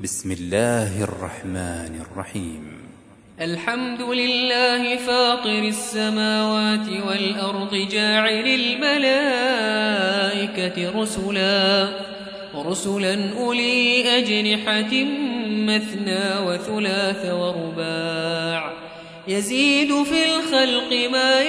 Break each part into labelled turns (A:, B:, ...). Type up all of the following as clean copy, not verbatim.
A: بسم الله الرحمن الرحيم.
B: الحمد لله فاطر السماوات والأرض جاعل الملائكة رسلا أولي أجنحة مثنى وثلاث ورباع يزيد في الخلق ما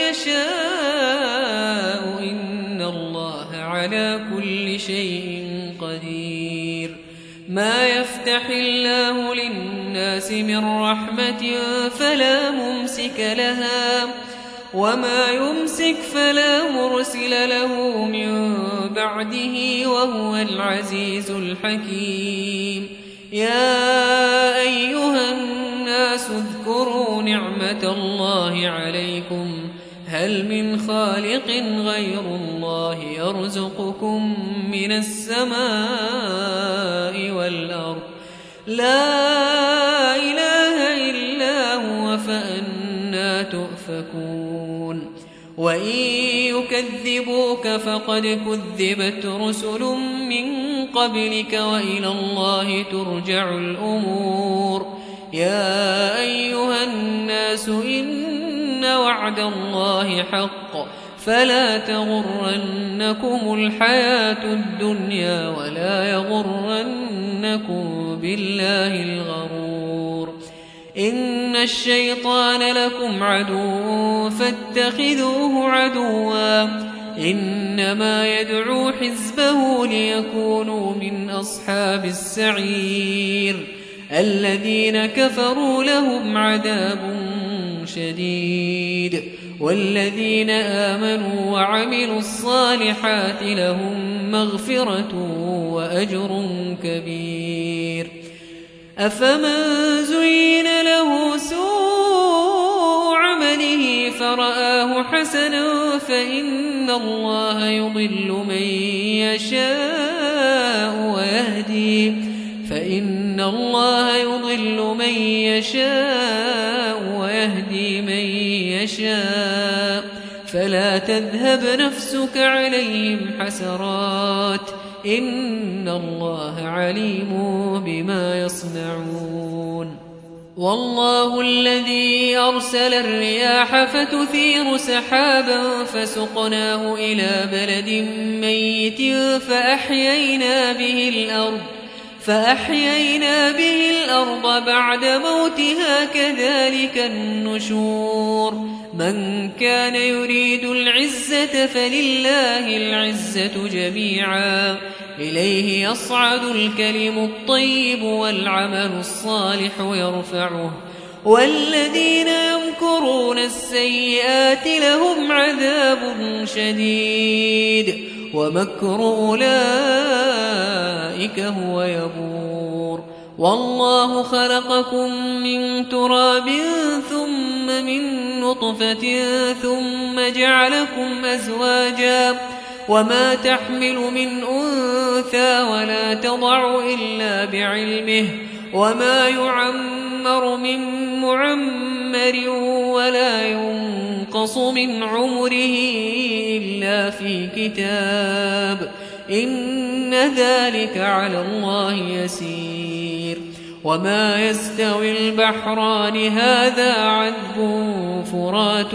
B: يشاء إن الله على كل شيء قدير. ما يفتح الله للناس من رحمة فلا ممسك لها وما يمسك فلا مرسل له من بعده وهو العزيز الحكيم. يا أيها الناس اذكروا نعمة الله عليكم هل من خالق غير الله يرزقكم من السماء والأرض لا إله إلا هو فأنى تؤفكون. وإن يكذبوك فقد كذبت رسل من قبلك وإلى الله ترجع الأمور. يا أيها الناس إن وعد الله حق فلا تغرنكم الحياة الدنيا ولا يغرنكم بالله الغرور. إن الشيطان لكم عدو فاتخذوه عدوا إنما يدعو حزبه ليكونوا من أصحاب السعير. الذين كفروا لهم عذاب شديد والذين آمنوا وعملوا الصالحات لهم مغفرة وأجر كبير. أفمن زين له سوء عمله فرآه حسنا فإن الله يضل من يشاء ويهدي من يشاء فلا تذهب نفسك عليهم حسرات إن الله عليم بما يصنعون. والله الذي أرسل الرياح فتثير سحابا فسقناه إلى بلد ميت فأحيينا به الأرض بعد موتها كذلك النشور. من كان يريد العزة فلله العزة جميعا إليه يصعد الكلم الطيب والعمل الصالح يرفعه والذين يمكرون السيئات لهم عذاب شديد ومكر أولئك هو يبور. والله خلقكم من تراب ثم من نطفة ثم جعلكم أزواجا وما تحمل من أنثى ولا تضع إلا بعلمه وما يعمر من معمر ولا ينقص من عمره إلا في كتاب إن ذلك على الله يسير. وما يستوي البحران هذا عذب فرات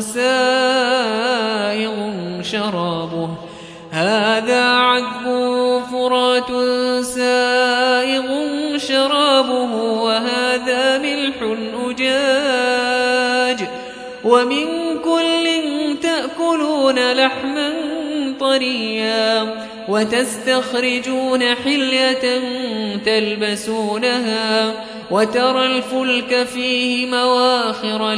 B: سائغ شرابه وهذا ملح أجاج ومن كل تأكلون لحما طريا وتستخرجون حلية تلبسونها وترى الفلك فيه مواخر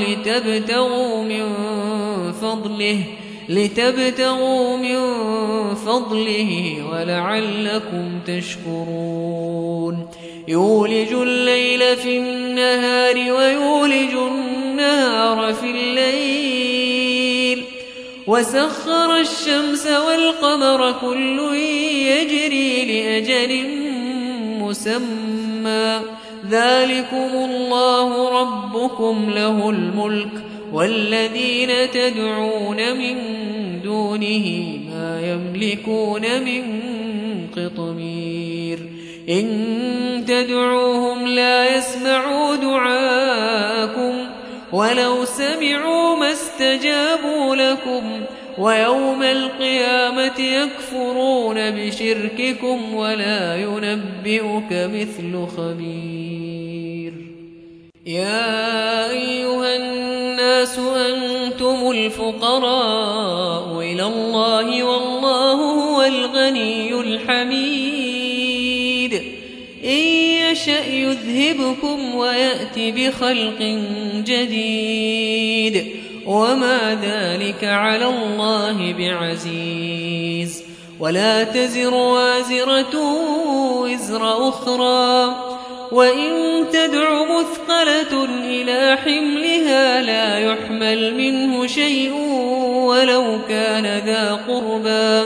B: لتبتغوا من فضله ولعلكم تشكرون. يولج الليل في النهار ويولج النهار في الليل وسخر الشمس والقمر كل يجري لأجل مسمى ذلكم الله ربكم له الملك والذين تدعون من دونه ما يملكون من قطمير. إن تدعوهم لا يسمعوا دعاءكم ولو سمعوا ما استجابوا لكم ويوم القيامة يكفرون بشرككم ولا ينبئك مثل خبير. يا أيها الناس أنتم الفقراء إلى الله والله هو الغني الحميد. إن يشأ يذهبكم ويأت بخلق جديد وما ذلك على الله بعزيز. ولا تزر وازرة وزر أخرى وإن تدع مثقلة إلى حملها لا يحمل منه شيء ولو كان ذا قربى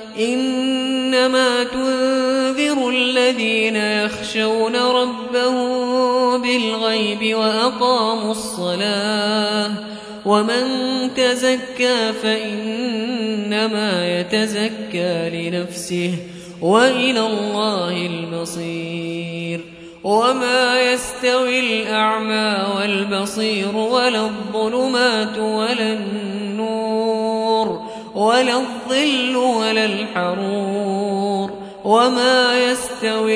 B: إنما تنذر الذين يخشون ربهم بالغيب وأقاموا الصلاة ومن تزكى فإنما يتزكى لنفسه وإلى الله المصير. وما يستوي الأعمى والبصير ولا الظلمات ولا النور ولا الظل ولا الحرور وما يستوي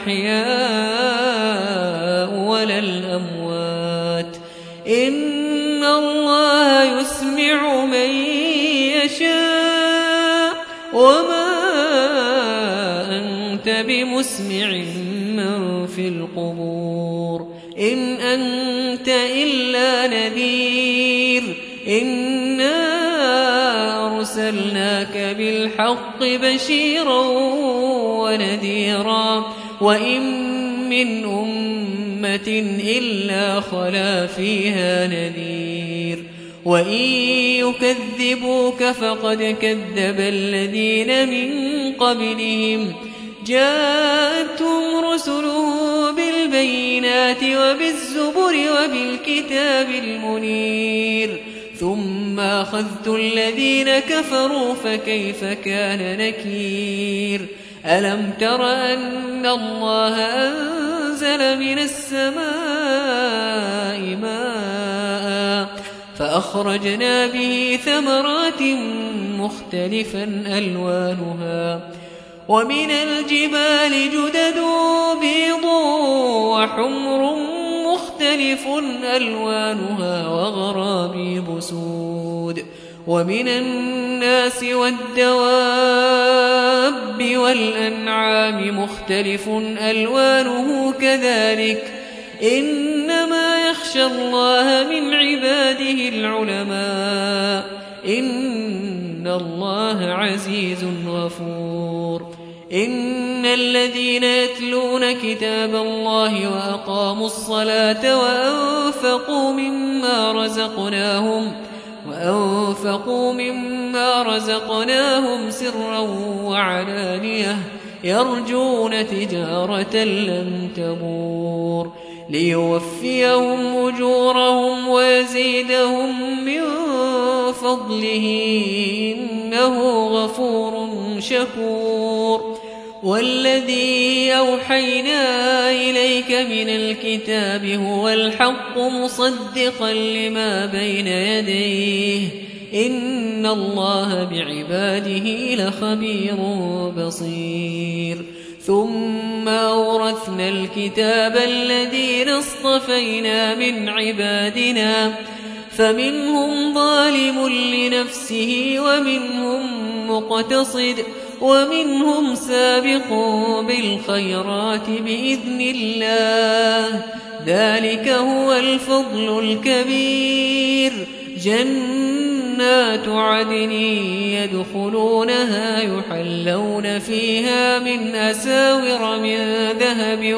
B: الأحياء ولا الأموات إن الله يسمع من يشاء وما أنت بمسمع من في القبور إن أنت إلا نذير إنا أرسلناك بالحق بشيرا ونذيرا وإن من أمة إلا خلا فيها نذير وإن يكذبوك فقد كذب الذين من قبلهم جاءتهم رسلهم بالبينات وبالزبر وبالكتاب المنير ثم أخذت الذين كفروا فكيف كان نكير. ألم تر أن الله أنزل من السماء ماء فأخرجنا به ثمرات مختلفا ألوانها ومن الجبال جدد بيض وحمر مختلف ألوانها وغرابيب سود ومن الناس والدواب والأنعام مختلف ألوانه كذلك إنما يخشى الله من عباده العلماء إن الله عزيز غفور. إن الذين يتلون كتاب الله وأقاموا الصلاة وأنفقوا مما رزقناهم سرا وعلانية يرجون تجارة لن تبور ليوفيهم أجورهم ويزيدهم من فضله إنه غفور شكور. والذي أوحينا إليك من الكتاب هو الحق مصدقا لما بين يديه إن الله بعباده لخبير بصير. ثم أورثنا الكتاب الذين اصطفينا من عبادنا فمنهم ظالم لنفسه ومنهم مقتصد ومنهم سابق بالخيرات بإذن الله ذلك هو الفضل الكبير. جنات عدن يدخلونها يحلون فيها من أساور من ذهب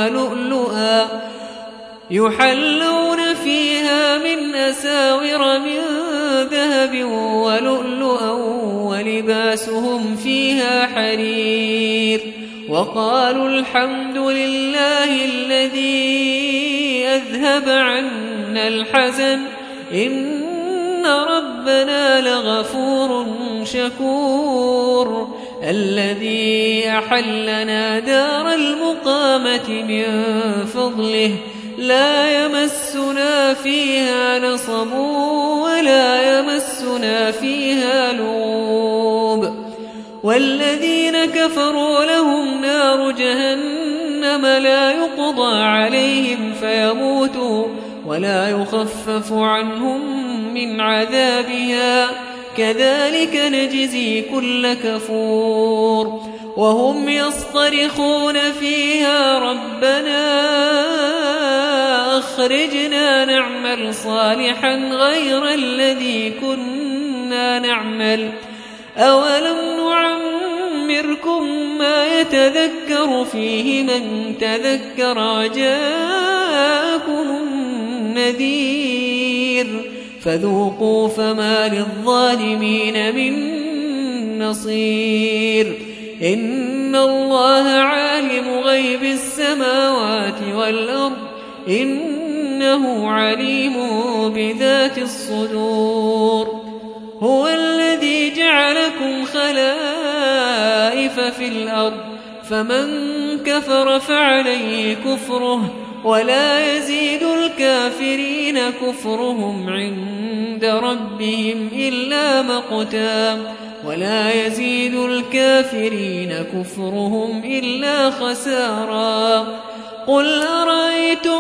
B: ولؤلؤا ولباسهم فيها حرير. وقالوا الحمد لله الذي أذهب عنا الحزن إن ربنا لغفور شكور. الذي أحلنا دار المقامة من فضله لا يمسنا فيها نصب ولا يمسنا فيها لغوب والذين كفروا لهم نار جهنم لا يقضى عليهم فيموتوا ولا يخفف عنهم من عذابها كذلك نجزي كل كفور وهم يصطرخون فيها ربنا أخرجنا نعمل صالحا غير الذي كنا نعمل أولم نعمركم ما يتذكر فيه من تذكر وجاءكم النذير فذوقوا فما للظالمين من نصير إن الله عالم غيب السماوات والأرض إنه عليم بذات الصدور هو الذي جعلكم خلائف في الأرض فمن كفر فعليه كفره ولا يزيد الكافرين كفرهم عند ربهم إلا مقتا ولا يزيد الكافرين كفرهم إلا خسارا قل أرأيتم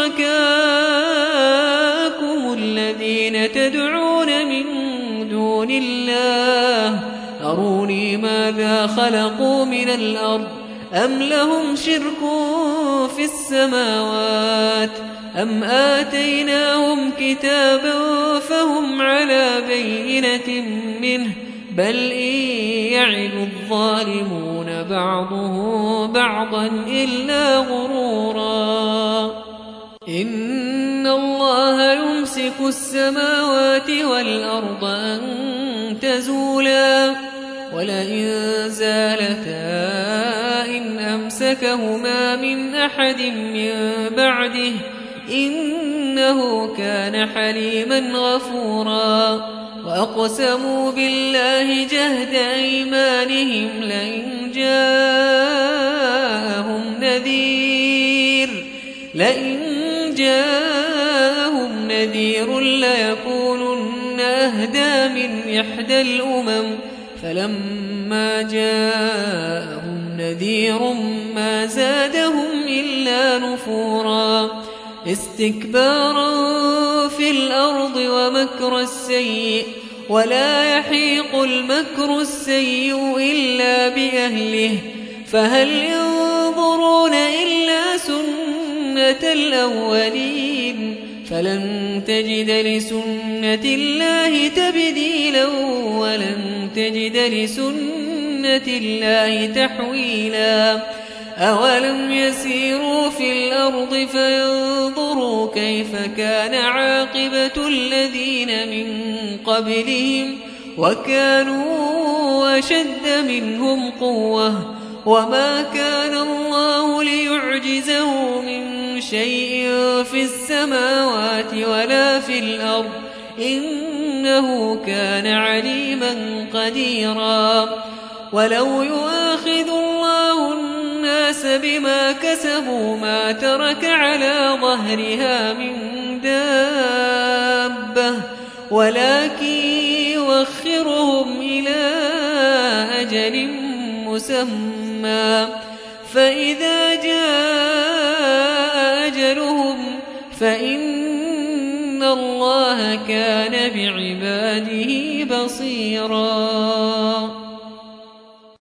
B: شركاءكم الذين تدعون من دون الله أروني ماذا خلقوا من الأرض أم لهم شرك في السماوات أم آتيناهم كتابا فهم على بينة منه بل إن يعد الظالمون بعضهم بعضا إلا غرورا إن الله يمسك السماوات والأرض أن تزولا ولئن زالتا إن أمسكهما من أحد من بعده إنه كان حليما غفورا وأقسموا بالله جهد أيمانهم لئن جاءهم نذير ليكونن أهدى من إحدى الأمم فلما جاءهم نذير ما زادهم إلا نفورا استكبارا في الأرض ومكر السيء ولا يحيق المكر السيء إلا بأهله فهل ينظرون إلا سنة الأولين فلن تجد لسنة الله تبديلا ولن تجد لسنة الله تحويلا أولم يسيروا في الأرض فينظروا كيف كان عاقبة الذين من قبلهم وكانوا أشد منهم قوة وما كان الله ليعجزه من شيء في السماوات ولا في الأرض إنه كان عليما قديرا ولو يؤاخذ الله الناس بما كسبوا ما ترك على ظهرها من دابة ولكن يوخرهم إلى أجل مسمى فإذا جاء أجلهم فإن الله كان بعباده بصيرا